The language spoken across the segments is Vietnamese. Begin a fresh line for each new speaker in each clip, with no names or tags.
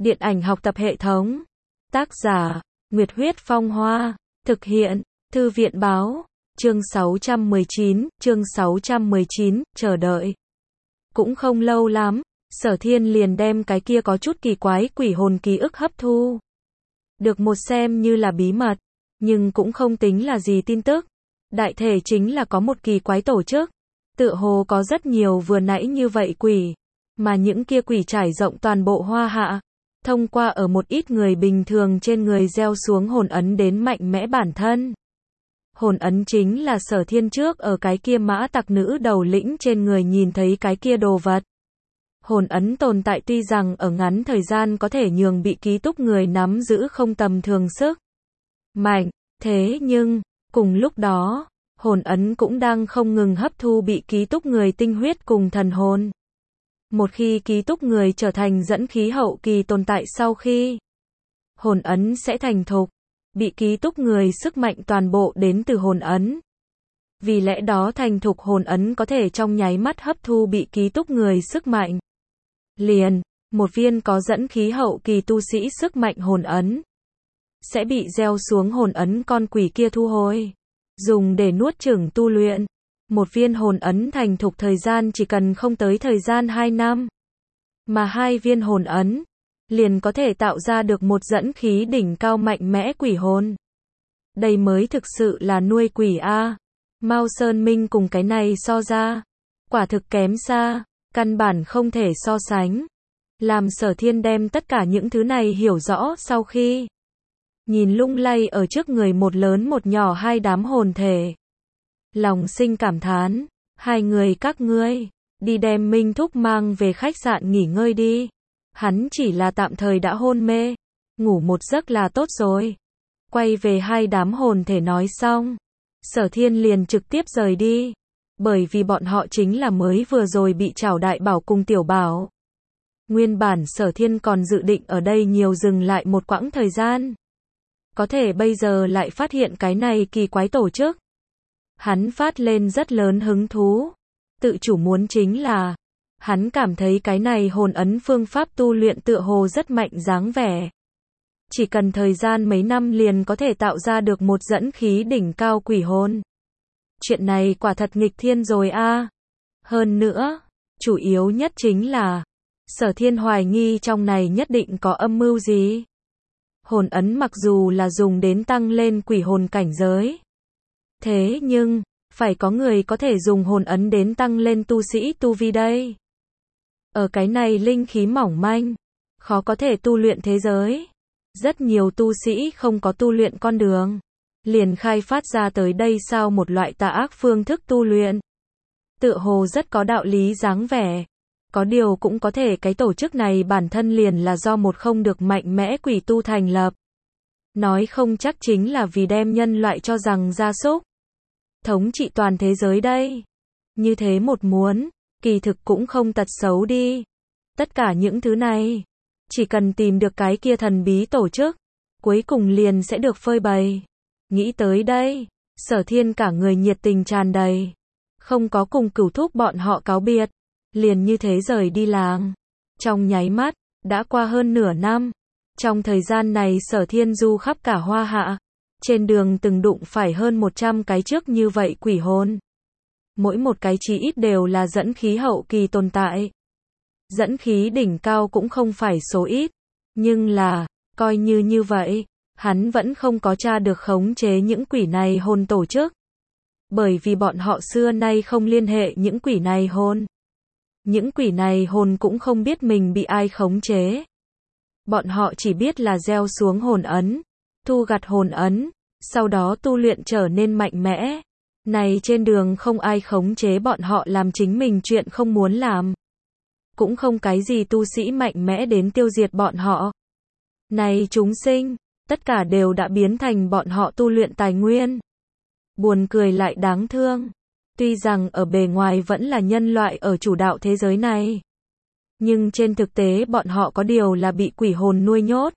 Điện ảnh học tập hệ thống. Tác giả, Nguyệt Huyết Phong Hoa. Thực hiện, Thư viện Báo. Chương 619, chờ đợi. Cũng không lâu lắm, Sở Thiên liền đem cái kia có chút kỳ quái quỷ hồn ký ức hấp thu. Được một xem như là bí mật, nhưng cũng không tính là gì tin tức. Đại thể chính là có một kỳ quái tổ chức. Tựa hồ có rất nhiều vừa nãy như vậy quỷ, mà những kia quỷ trải rộng toàn bộ Hoa Hạ. Thông qua ở một ít người bình thường trên người gieo xuống hồn ấn đến mạnh mẽ bản thân. Hồn ấn chính là Sở Thiên trước ở cái kia mã tặc nữ đầu lĩnh trên người nhìn thấy cái kia đồ vật. Hồn ấn tồn tại tuy rằng ở ngắn thời gian có thể nhường bị ký túc người nắm giữ không tầm thường sức mạnh, thế nhưng, cùng lúc đó, hồn ấn cũng đang không ngừng hấp thu bị ký túc người tinh huyết cùng thần hồn. Một khi ký túc người trở thành dẫn khí hậu kỳ tồn tại sau khi hồn ấn sẽ thành thục, bị ký túc người sức mạnh toàn bộ đến từ hồn ấn. Vì lẽ đó thành thục hồn ấn có thể trong nháy mắt hấp thu bị ký túc người sức mạnh. Liền, một viên có dẫn khí hậu kỳ tu sĩ sức mạnh hồn ấn sẽ bị gieo xuống hồn ấn con quỷ kia thu hồi, dùng để nuốt chửng tu luyện. Một viên hồn ấn thành thục thời gian chỉ cần không tới thời gian 2 năm. Mà 2 viên hồn ấn liền có thể tạo ra được một dẫn khí đỉnh cao mạnh mẽ quỷ hồn. Đây mới thực sự là nuôi quỷ a. Mao Sơn Minh cùng cái này so ra, quả thực kém xa, căn bản không thể so sánh. Làm Sở Thiên đem tất cả những thứ này hiểu rõ sau khi nhìn lung lay ở trước người một lớn một nhỏ 2 đám hồn thể. Lòng sinh cảm thán, 2 người các ngươi, đi đem Minh Thúc mang về khách sạn nghỉ ngơi đi. Hắn chỉ là tạm thời đã hôn mê, ngủ một giấc là tốt rồi. Quay về 2 đám hồn thể nói xong, Sở Thiên liền trực tiếp rời đi, bởi vì bọn họ chính là mới vừa rồi bị Trảo Đại Bảo cùng Tiểu Bảo. Nguyên bản Sở Thiên còn dự định ở đây nhiều dừng lại một quãng thời gian. Có thể bây giờ lại phát hiện cái này kỳ quái tổ chức. Hắn phát lên rất lớn hứng thú. Tự chủ muốn chính là, hắn cảm thấy cái này hồn ấn phương pháp tu luyện tựa hồ rất mạnh dáng vẻ. Chỉ cần thời gian mấy năm liền có thể tạo ra được một dẫn khí đỉnh cao quỷ hồn. Chuyện này quả thật nghịch thiên rồi a. Hơn nữa, chủ yếu nhất chính là, Sở Thiên hoài nghi trong này nhất định có âm mưu gì. Hồn ấn mặc dù là dùng đến tăng lên quỷ hồn cảnh giới. Thế nhưng, phải có người có thể dùng hồn ấn đến tăng lên tu sĩ tu vi đây. Ở cái này linh khí mỏng manh, khó có thể tu luyện thế giới. Rất nhiều tu sĩ không có tu luyện con đường, liền khai phát ra tới đây sao một loại tà ác phương thức tu luyện. Tựa hồ rất có đạo lý dáng vẻ. Có điều cũng có thể cái tổ chức này bản thân liền là do một không được mạnh mẽ quỷ tu thành lập. Nói không chắc chính là vì đem nhân loại cho rằng gia súc thống trị toàn thế giới đây. Như thế một muốn, kỳ thực cũng không tật xấu đi. Tất cả những thứ này, chỉ cần tìm được cái kia thần bí tổ chức, cuối cùng liền sẽ được phơi bày. Nghĩ tới đây, Sở Thiên cả người nhiệt tình tràn đầy. Không có cùng Cửu Thúc bọn họ cáo biệt, liền như thế rời đi làng. Trong nháy mắt, đã qua hơn nửa năm. Trong thời gian này Sở Thiên du khắp cả Hoa Hạ. Trên đường từng đụng phải hơn 100 cái trước như vậy quỷ hồn. Mỗi một cái chí ít đều là dẫn khí hậu kỳ tồn tại. Dẫn khí đỉnh cao cũng không phải số ít. Nhưng là, coi như vậy, hắn vẫn không có tra được khống chế những quỷ này hồn tổ chức. Bởi vì bọn họ xưa nay không liên hệ những quỷ này hồn. Những quỷ này hồn cũng không biết mình bị ai khống chế. Bọn họ chỉ biết là gieo xuống hồn ấn, thu gặt hồn ấn, sau đó tu luyện trở nên mạnh mẽ. Này trên đường không ai khống chế bọn họ làm chính mình chuyện không muốn làm. Cũng không cái gì tu sĩ mạnh mẽ đến tiêu diệt bọn họ. Này chúng sinh, tất cả đều đã biến thành bọn họ tu luyện tài nguyên. Buồn cười lại đáng thương. Tuy rằng ở bề ngoài vẫn là nhân loại ở chủ đạo thế giới này. Nhưng trên thực tế bọn họ có điều là bị quỷ hồn nuôi nhốt.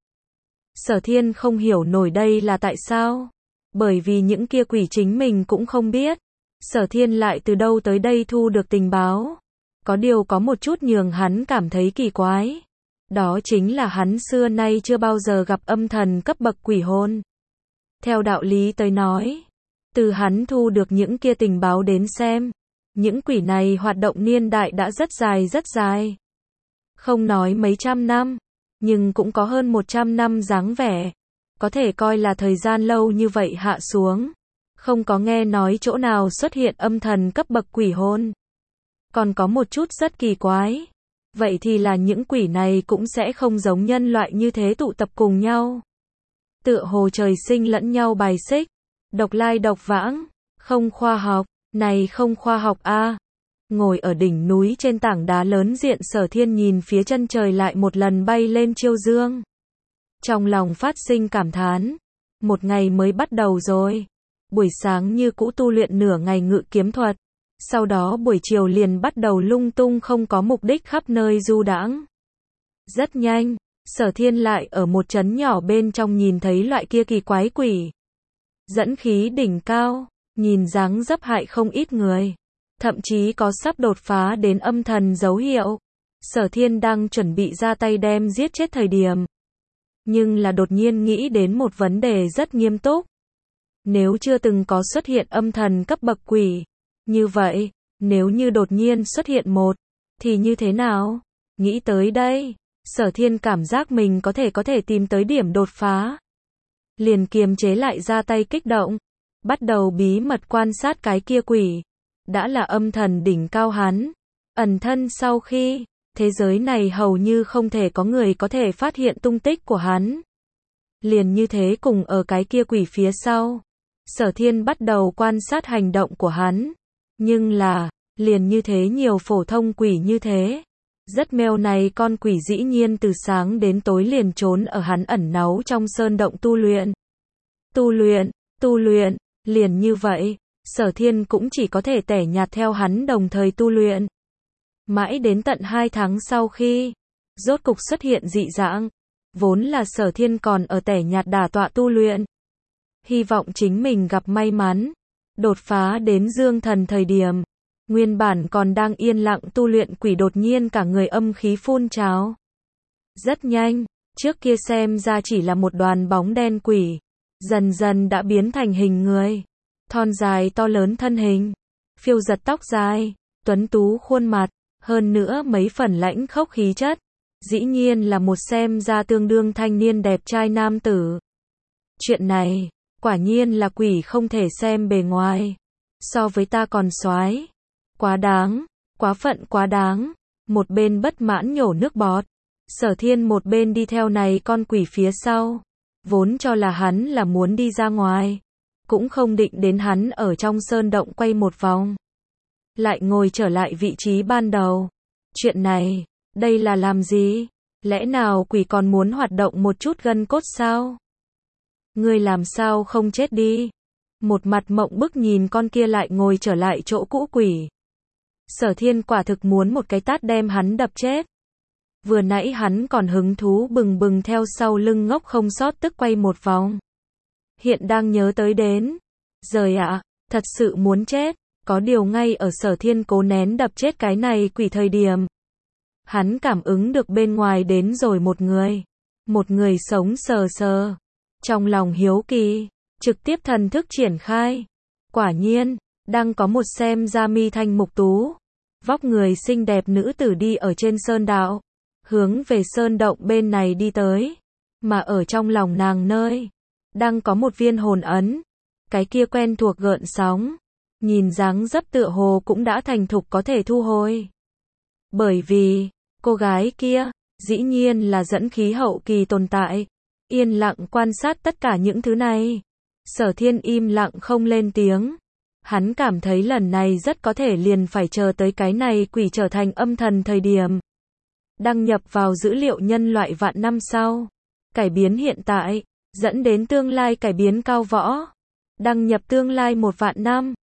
Sở Thiên không hiểu nổi đây là tại sao. Bởi vì những kia quỷ chính mình cũng không biết. Sở Thiên lại từ đâu tới đây thu được tình báo. Có điều có một chút nhường hắn cảm thấy kỳ quái. Đó chính là hắn xưa nay chưa bao giờ gặp âm thần cấp bậc quỷ hồn. Theo đạo lý tới nói, từ hắn thu được những kia tình báo đến xem, những quỷ này hoạt động niên đại đã rất dài. Không nói mấy trăm năm, nhưng cũng có hơn 100 năm dáng vẻ. Có thể coi là thời gian lâu như vậy hạ xuống. Không có nghe nói chỗ nào xuất hiện âm thần cấp bậc quỷ hồn. Còn có một chút rất kỳ quái. Vậy thì là những quỷ này cũng sẽ không giống nhân loại như thế tụ tập cùng nhau. Tựa hồ trời sinh lẫn nhau bài xích. Độc lai độc vãng. Không khoa học. Này không khoa học a. Ngồi ở đỉnh núi trên tảng đá lớn diện Sở Thiên nhìn phía chân trời lại một lần bay lên chiêu dương. Trong lòng phát sinh cảm thán. Một ngày mới bắt đầu rồi. Buổi sáng như cũ tu luyện nửa ngày ngự kiếm thuật. Sau đó buổi chiều liền bắt đầu lung tung không có mục đích khắp nơi du đãng. Rất nhanh, Sở Thiên lại ở một trấn nhỏ bên trong nhìn thấy loại kia kỳ quái quỷ. Dẫn khí đỉnh cao, nhìn dáng dấp hại không ít người. Thậm chí có sắp đột phá đến âm thần dấu hiệu. Sở Thiên đang chuẩn bị ra tay đem giết chết thời điểm. Nhưng là đột nhiên nghĩ đến một vấn đề rất nghiêm túc. Nếu chưa từng có xuất hiện âm thần cấp bậc quỷ, như vậy, nếu như đột nhiên xuất hiện một, thì như thế nào? Nghĩ tới đây, Sở Thiên cảm giác mình có thể tìm tới điểm đột phá. Liền kiềm chế lại ra tay kích động, bắt đầu bí mật quan sát cái kia quỷ. Đã là âm thần đỉnh cao hắn, ẩn thân sau khi, thế giới này hầu như không thể có người có thể phát hiện tung tích của hắn. Liền như thế cùng ở cái kia quỷ phía sau, Sở Thiên bắt đầu quan sát hành động của hắn. Nhưng là, liền như thế nhiều phổ thông quỷ như thế. Rất mèo này con quỷ dĩ nhiên từ sáng đến tối liền trốn ở hắn ẩn náu trong sơn động tu luyện. Tu luyện, liền như vậy, Sở Thiên cũng chỉ có thể tẻ nhạt theo hắn đồng thời tu luyện. Mãi đến tận 2 tháng sau khi, rốt cục xuất hiện dị dạng, vốn là Sở Thiên còn ở tẻ nhạt đả tọa tu luyện. Hy vọng chính mình gặp may mắn, đột phá đến dương thần thời điểm. Nguyên bản còn đang yên lặng tu luyện quỷ đột nhiên cả người âm khí phun trào. Rất nhanh, trước kia xem ra chỉ là một đoàn bóng đen quỷ, dần dần đã biến thành hình người. Thon dài to lớn thân hình, phiêu giật tóc dài, tuấn tú khuôn mặt, hơn nữa mấy phần lãnh khốc khí chất. Dĩ nhiên là một xem ra tương đương thanh niên đẹp trai nam tử. Chuyện này, quả nhiên là quỷ không thể xem bề ngoài. So với ta còn soái. Quá đáng, quá phận quá đáng. Một bên bất mãn nhổ nước bọt. Sở Thiên một bên đi theo này con quỷ phía sau. Vốn cho là hắn là muốn đi ra ngoài. Cũng không định đến hắn ở trong sơn động quay một vòng. Lại ngồi trở lại vị trí ban đầu. Chuyện này, đây là làm gì? Lẽ nào quỷ còn muốn hoạt động một chút gân cốt sao? Ngươi làm sao không chết đi? Một mặt mộng bức nhìn con kia lại ngồi trở lại chỗ cũ quỷ. Sở Thiên quả thực muốn một cái tát đem hắn đập chết. Vừa nãy hắn còn hứng thú bừng bừng theo sau lưng ngốc không sót tức quay một vòng. Hiện đang nhớ tới đến. Giời ạ, thật sự muốn chết. Có điều ngay ở Sở Thiên cố nén đập chết cái này quỷ thời điểm. Hắn cảm ứng được bên ngoài đến rồi một người. Một người sống sờ sờ. Trong lòng hiếu kỳ, trực tiếp thần thức triển khai. Quả nhiên, đang có một xem ra mi thanh mục tú. Vóc người xinh đẹp nữ tử đi ở trên sơn đạo. Hướng về sơn động bên này đi tới. Mà ở trong lòng nàng nơi. Đang có một viên hồn ấn. Cái kia quen thuộc gợn sóng. Nhìn dáng dấp tựa hồ cũng đã thành thục có thể thu hồi. Bởi vì, cô gái kia, dĩ nhiên là dẫn khí hậu kỳ tồn tại. Yên lặng quan sát tất cả những thứ này. Sở Thiên im lặng không lên tiếng. Hắn cảm thấy lần này rất có thể liền phải chờ tới cái này quỷ trở thành âm thần thời điểm. Đăng nhập vào dữ liệu nhân loại vạn năm sau. Cải biến hiện tại, dẫn đến tương lai cải biến cao võ. Đăng nhập tương lai 1 vạn năm.